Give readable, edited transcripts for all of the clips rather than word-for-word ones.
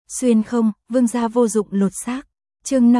Xuyên không, vương gia vô dụng lột xác. Chương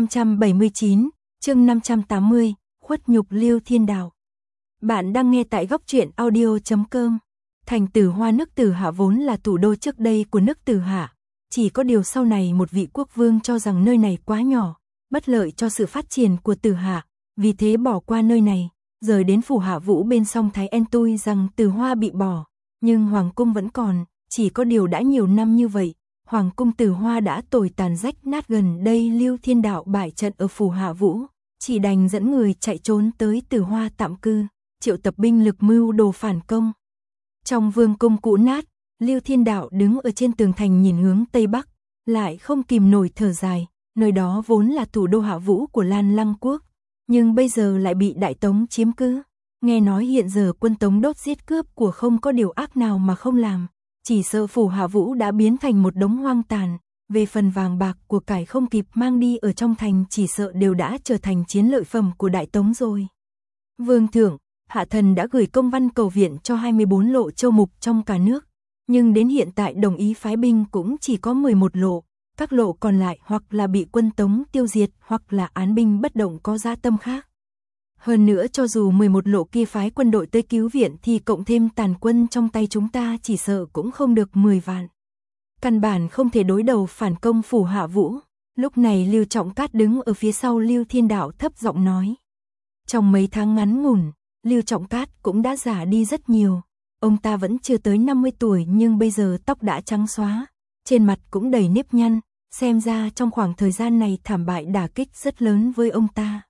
579, chương 580, khuất nhục Lưu Thiên Đạo. Bạn đang nghe tại góc truyện audio.com. Thành Tử Hoa nước Tử Hạ vốn là thủ đô trước đây của nước Tử Hạ, chỉ có điều sau này một vị quốc vương cho rằng nơi này quá nhỏ, bất lợi cho sự phát triển của Tử Hạ, vì thế bỏ qua nơi này, rời đến phủ Hạ Vũ bên sông Thái En. Tuy rằng Tử Hoa bị bỏ, nhưng hoàng cung vẫn còn, chỉ có điều đã nhiều năm như vậy, hoàng cung Tử Hoa đã tồi tàn rách nát. Gần đây Lưu Thiên Đạo bại trận ở phủ Hạ Vũ, chỉ đành dẫn người chạy trốn tới Tử Hoa tạm cư, triệu tập binh lực mưu đồ phản công. Trong vương cung cũ nát, Lưu Thiên Đạo đứng ở trên tường thành nhìn hướng Tây Bắc, lại không kìm nổi thở dài, nơi đó vốn là thủ đô Hạ Vũ của Lan Lăng quốc, nhưng bây giờ lại bị Đại Tống chiếm cứ. Nghe nói hiện giờ quân Tống đốt giết cướp của không có điều ác nào mà không làm, chỉ sợ phủ Hạ Vũ đã biến thành một đống hoang tàn, về phần vàng bạc của cải không kịp mang đi ở trong thành chỉ sợ đều đã trở thành chiến lợi phẩm của Đại Tống rồi. Vương thượng, Hạ thần đã gửi công văn cầu viện cho 24 lộ châu mục trong cả nước, nhưng đến hiện tại đồng ý phái binh cũng chỉ có 11 lộ, các lộ còn lại hoặc là bị quân Tống tiêu diệt hoặc là án binh bất động có dã tâm khác. Hơn nữa cho dù 11 lộ kia phái quân đội tới cứu viện thì cộng thêm tàn quân trong tay chúng ta chỉ sợ cũng không được 10 vạn. Căn bản không thể đối đầu phản công phủ Hạ Vũ. Lúc này Lưu Trọng Cát đứng ở phía sau Lưu Thiên Đạo thấp giọng nói. Trong mấy tháng ngắn ngủn, Lưu Trọng Cát cũng đã già đi rất nhiều. Ông ta vẫn chưa tới 50 tuổi nhưng bây giờ tóc đã trắng xóa, trên mặt cũng đầy nếp nhăn, xem ra trong khoảng thời gian này thảm bại đả kích rất lớn với ông ta.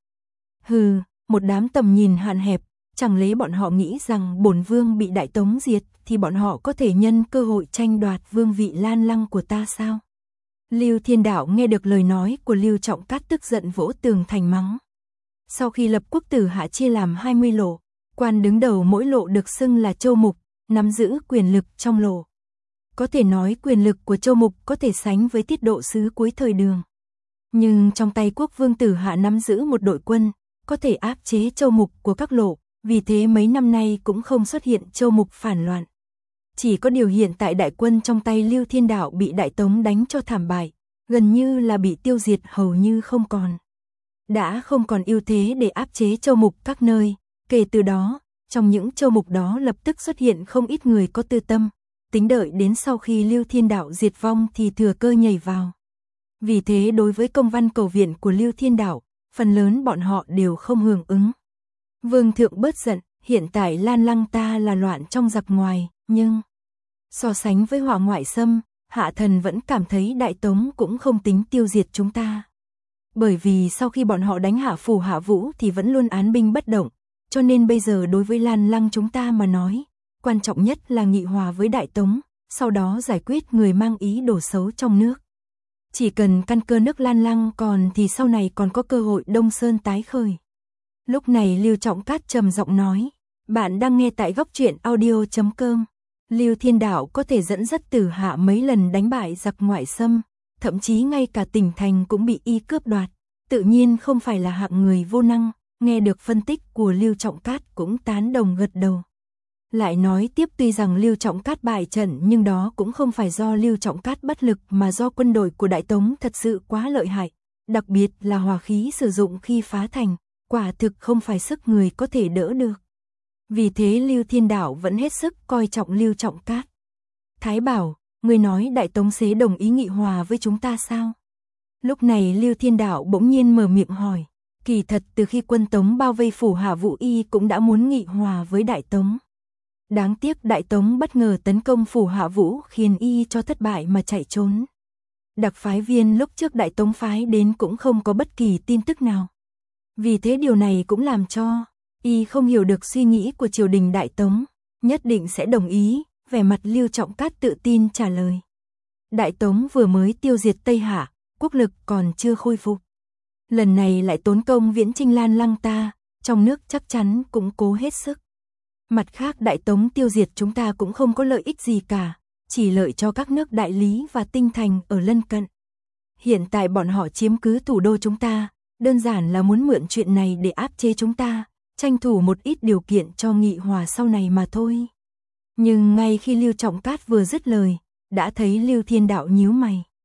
Hừ, một đám tầm nhìn hạn hẹp, chẳng lẽ bọn họ nghĩ rằng bổn vương bị Đại Tống diệt thì bọn họ có thể nhân cơ hội tranh đoạt vương vị Lan Lăng của ta sao? Lưu Thiên Đạo nghe được lời nói của Lưu Trọng Cát tức giận vỗ tường thành mắng. Sau khi lập quốc Tử Hạ chia làm 20 lộ, quan đứng đầu mỗi lộ được xưng là châu mục, nắm giữ quyền lực trong lộ. Có thể nói quyền lực của châu mục có thể sánh với tiết độ sứ cuối thời Đường. Nhưng trong tay quốc vương Tử Hạ nắm giữ một đội quân, có thể áp chế châu mục của các lộ, vì thế mấy năm nay cũng không xuất hiện châu mục phản loạn. Chỉ có điều hiện tại đại quân trong tay Lưu Thiên Đạo bị Đại Tống đánh cho thảm bại, gần như là bị tiêu diệt hầu như không còn. Đã không còn ưu thế để áp chế châu mục các nơi, kể từ đó, trong những châu mục đó lập tức xuất hiện không ít người có tư tâm, tính đợi đến sau khi Lưu Thiên Đạo diệt vong thì thừa cơ nhảy vào. Vì thế đối với công văn cầu viện của Lưu Thiên Đạo, phần lớn bọn họ đều không hưởng ứng. Vương thượng bớt giận, hiện tại Lan Lăng ta là loạn trong giặc ngoài, nhưng so sánh với họa ngoại xâm, Hạ thần vẫn cảm thấy Đại Tống cũng không tính tiêu diệt chúng ta. Bởi vì sau khi bọn họ đánh hạ phủ Hạ Vũ thì vẫn luôn án binh bất động, cho nên bây giờ đối với Lan Lăng chúng ta mà nói, quan trọng nhất là nghị hòa với Đại Tống, sau đó giải quyết người mang ý đồ xấu trong nước. Chỉ cần căn cơ nước Lan Lăng còn thì sau này còn có cơ hội Đông Sơn tái khởi. Lúc này Lưu Trọng Cát trầm giọng nói, bạn đang nghe tại góc truyện audio.com. Lưu Thiên Đạo có thể dẫn dắt Tử Hạ mấy lần đánh bại giặc ngoại xâm, thậm chí ngay cả tỉnh thành cũng bị y cướp đoạt, tự nhiên không phải là hạng người vô năng. Nghe được phân tích của Lưu Trọng Cát cũng tán đồng gật đầu. Lại nói tiếp tuy rằng Lưu Trọng Cát bại trận nhưng đó cũng không phải do Lưu Trọng Cát bất lực mà do quân đội của Đại Tống thật sự quá lợi hại, đặc biệt là hỏa khí sử dụng khi phá thành, quả thực không phải sức người có thể đỡ được. Vì thế Lưu Thiên Đạo vẫn hết sức coi trọng Lưu Trọng Cát. Thái bảo, người nói Đại Tống xế đồng ý nghị hòa với chúng ta sao? Lúc này Lưu Thiên Đạo bỗng nhiên mở miệng hỏi. Kỳ thật từ khi quân Tống bao vây phủ Hạ Vũ y cũng đã muốn nghị hòa với Đại Tống. Đáng tiếc Đại Tống bất ngờ tấn công phủ Hạ Vũ khiến y cho thất bại mà chạy trốn. Đặc phái viên lúc trước Đại Tống phái đến cũng không có bất kỳ tin tức nào. Vì thế điều này cũng làm cho y không hiểu được suy nghĩ của triều đình Đại Tống, nhất định sẽ đồng ý, vẻ mặt Lưu Trọng Cát tự tin trả lời. Đại Tống vừa mới tiêu diệt Tây Hạ, quốc lực còn chưa khôi phục. Lần này lại tốn công viễn chinh Lan Lăng ta, trong nước chắc chắn cũng cố hết sức. Mặt khác Đại Tống tiêu diệt chúng ta cũng không có lợi ích gì cả, chỉ lợi cho các nước Đại Lý và Tinh Thành ở lân cận. Hiện tại bọn họ chiếm cứ thủ đô chúng ta, đơn giản là muốn mượn chuyện này để áp chế chúng ta, tranh thủ một ít điều kiện cho nghị hòa sau này mà thôi. Nhưng ngay khi Lưu Trọng Cát vừa dứt lời, đã thấy Lưu Thiên Đạo nhíu mày.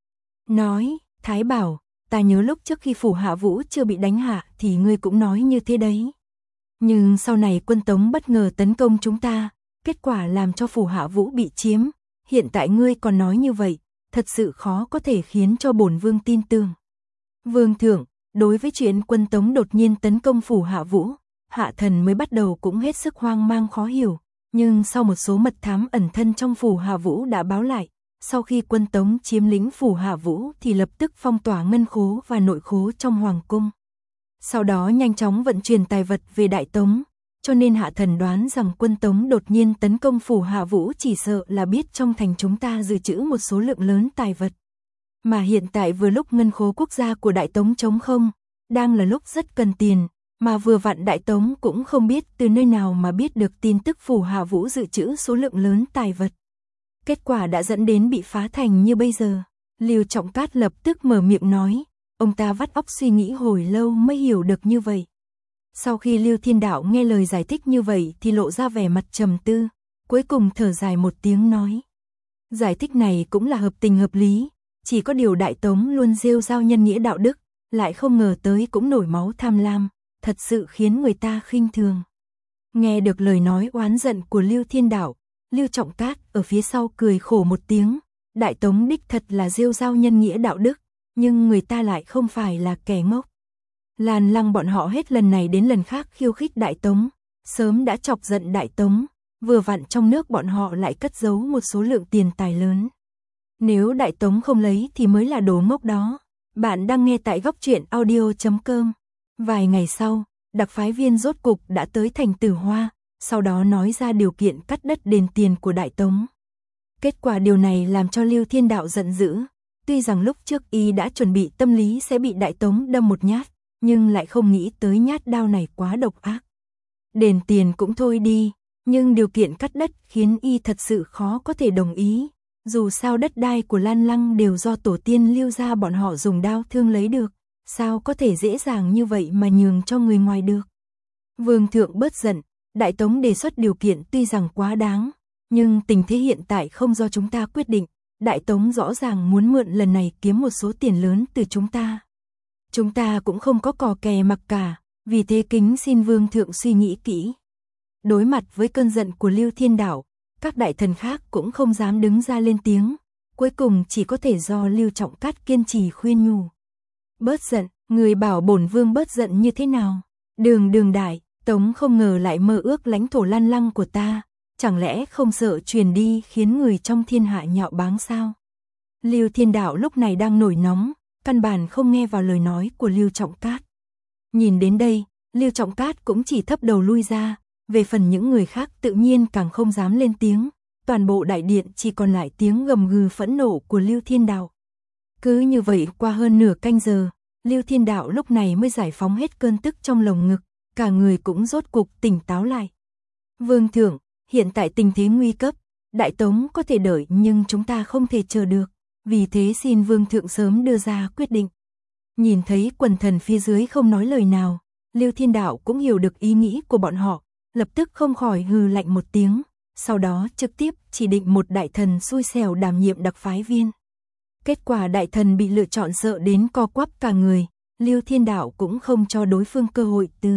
nói, Thái Bảo, ta nhớ lúc trước khi phủ Hạ Vũ chưa bị đánh hạ thì ngươi cũng nói như thế đấy. Nhưng sau này quân Tống bất ngờ tấn công chúng ta, kết quả làm cho phủ Hạ Vũ bị chiếm, hiện tại ngươi còn nói như vậy, thật sự khó có thể khiến cho bổn vương tin tưởng. Vương thượng, đối với chuyện quân Tống đột nhiên tấn công phủ Hạ Vũ, Hạ thần mới bắt đầu cũng hết sức hoang mang khó hiểu, nhưng sau một số mật thám ẩn thân trong phủ Hạ Vũ đã báo lại, sau khi quân Tống chiếm lĩnh phủ Hạ Vũ thì lập tức phong tỏa ngân khố và nội khố trong hoàng cung. Sau đó nhanh chóng vận chuyển tài vật về Đại Tống, cho nên Hạ thần đoán rằng quân Tống đột nhiên tấn công phủ Hạ Vũ chỉ sợ là biết trong thành chúng ta dự trữ một số lượng lớn tài vật. Mà hiện tại vừa lúc ngân khố quốc gia của Đại Tống trống không, đang là lúc rất cần tiền, mà vừa vặn Đại Tống cũng không biết từ nơi nào mà biết được tin tức phủ Hạ Vũ dự trữ số lượng lớn tài vật. Kết quả đã dẫn đến bị phá thành như bây giờ. Lưu Trọng Cát lập tức mở miệng nói, ông ta vắt óc suy nghĩ hồi lâu mới hiểu được như vậy. Sau khi Lưu Thiên Đạo nghe lời giải thích như vậy thì lộ ra vẻ mặt trầm tư, cuối cùng thở dài một tiếng nói. Giải thích này cũng là hợp tình hợp lý, chỉ có điều Đại Tống luôn rêu rao nhân nghĩa đạo đức, lại không ngờ tới cũng nổi máu tham lam, thật sự khiến người ta khinh thường. Nghe được lời nói oán giận của Lưu Thiên Đạo, Lưu Trọng Cát ở phía sau cười khổ một tiếng, Đại Tống đích thật là rêu rao nhân nghĩa đạo đức, nhưng người ta lại không phải là kẻ ngốc. Lan Lăng bọn họ hết lần này đến lần khác khiêu khích Đại Tống, sớm đã chọc giận Đại Tống, vừa vặn trong nước bọn họ lại cất giấu một số lượng tiền tài lớn. Nếu Đại Tống không lấy thì mới là đồ ngốc đó. Bạn đang nghe tại góc truyện audio.com. Vài ngày sau, đặc phái viên rốt cục đã tới thành Tử Hoa, sau đó nói ra điều kiện cắt đất đền tiền của Đại Tống. Kết quả điều này làm cho Lưu Thiên Đạo giận dữ, tuy rằng lúc trước y đã chuẩn bị tâm lý sẽ bị Đại Tống đâm một nhát, nhưng lại không nghĩ tới nhát đao này quá độc ác. Đền tiền cũng thôi đi, nhưng điều kiện cắt đất khiến y thật sự khó có thể đồng ý. Dù sao đất đai của Lan Lăng đều do tổ tiên Lưu gia bọn họ dùng đao thương lấy được, sao có thể dễ dàng như vậy mà nhường cho người ngoài được. Vương thượng bớt giận, Đại Tống đề xuất điều kiện tuy rằng quá đáng, nhưng tình thế hiện tại không do chúng ta quyết định, Đại Tống rõ ràng muốn mượn lần này kiếm một số tiền lớn từ chúng ta. Chúng ta cũng không có cò kè mặc cả, vì thế kính xin Vương thượng suy nghĩ kỹ. Đối mặt với cơn giận của Lưu Thiên Đạo, các đại thần khác cũng không dám đứng ra lên tiếng, cuối cùng chỉ có thể do Lưu Trọng Cát kiên trì khuyên nhủ. Bớt giận, người bảo bổn vương bớt giận như thế nào? Đường đại, Tống không ngờ lại mơ ước lãnh thổ Lan Lăng của ta, chẳng lẽ không sợ truyền đi khiến người trong thiên hạ nhạo báng sao? Lưu Thiên Đạo lúc này đang nổi nóng, căn bản không nghe vào lời nói của Lưu Trọng Cát. Nhìn đến đây, Lưu Trọng Cát cũng chỉ thấp đầu lui ra, về phần những người khác tự nhiên càng không dám lên tiếng, toàn bộ đại điện chỉ còn lại tiếng gầm gừ phẫn nộ của Lưu Thiên Đạo. Cứ như vậy qua hơn nửa canh giờ, Lưu Thiên Đạo lúc này mới giải phóng hết cơn tức trong lồng ngực, cả người cũng rốt cục tỉnh táo lại. Vương thượng, hiện tại tình thế nguy cấp, Đại Tống có thể đợi nhưng chúng ta không thể chờ được, vì thế xin Vương thượng sớm đưa ra quyết định. Nhìn thấy quần thần phía dưới không nói lời nào, Lưu Thiên Đạo cũng hiểu được ý nghĩ của bọn họ, lập tức không khỏi hừ lạnh một tiếng, sau đó trực tiếp chỉ định một đại thần xui xẻo đảm nhiệm đặc phái viên. Kết quả đại thần bị lựa chọn sợ đến co quắp cả người, Lưu Thiên Đạo cũng không cho đối phương cơ hội từ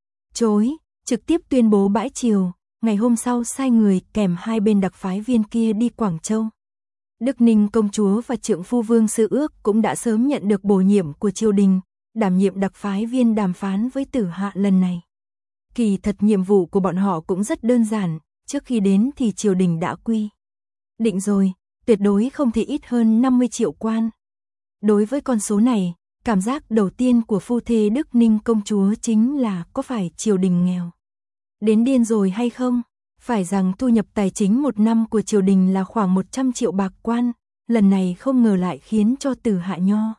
chối, trực tiếp tuyên bố bãi triều, ngày hôm sau sai người kèm hai bên đặc phái viên kia đi Quảng Châu. Đức Ninh công chúa và trượng phu Vương Sư Ước cũng đã sớm nhận được bổ nhiệm của triều đình, đảm nhiệm đặc phái viên đàm phán với Tử Hạ lần này. Kỳ thật nhiệm vụ của bọn họ cũng rất đơn giản, trước khi đến thì triều đình đã quy định rồi, tuyệt đối không thể ít hơn 50 triệu quan. Đối với con số này, cảm giác đầu tiên của phu thê Đức Ninh công chúa chính là có phải triều đình nghèo đến điên rồi hay không? Phải rằng thu nhập tài chính một năm của triều đình là khoảng 100 triệu bạc quan, lần này không ngờ lại khiến cho Tử Hạ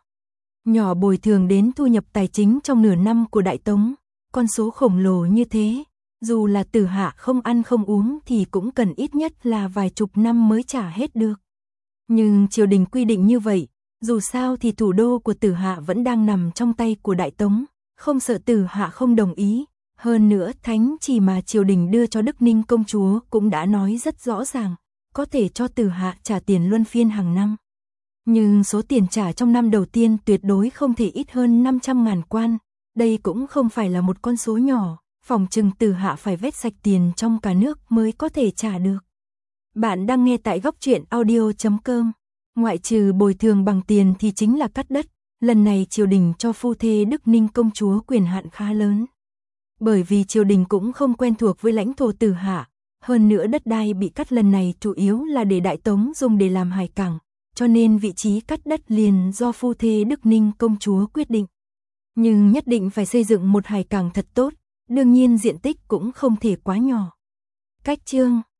nhỏ bồi thường đến thu nhập tài chính trong nửa năm của Đại Tống. Con số khổng lồ như thế, dù là Tử Hạ không ăn không uống thì cũng cần ít nhất là vài chục năm mới trả hết được. Nhưng triều đình quy định như vậy, dù sao thì thủ đô của Tử Hạ vẫn đang nằm trong tay của Đại Tống, không sợ Tử Hạ không đồng ý. Hơn nữa thánh chỉ mà triều đình đưa cho Đức Ninh công chúa cũng đã nói rất rõ ràng, có thể cho Tử Hạ trả tiền luân phiên hàng năm. Nhưng số tiền trả trong năm đầu tiên tuyệt đối không thể ít hơn 500.000 quan, đây cũng không phải là một con số nhỏ, phỏng chừng Từ Hạ phải vét sạch tiền trong cả nước mới có thể trả được. Bạn đang nghe tại góc truyện audio.com. Ngoại trừ bồi thường bằng tiền thì chính là cắt đất, lần này triều đình cho phu thê Đức Ninh công chúa quyền hạn khá lớn. Bởi vì triều đình cũng không quen thuộc với lãnh thổ Từ Hạ, hơn nữa đất đai bị cắt lần này chủ yếu là để Đại Tống dùng để làm hải cảng, cho nên vị trí cắt đất liền do phu thê Đức Ninh công chúa quyết định. Nhưng nhất định phải xây dựng một hải cảng thật tốt, đương nhiên diện tích cũng không thể quá nhỏ. Cách chương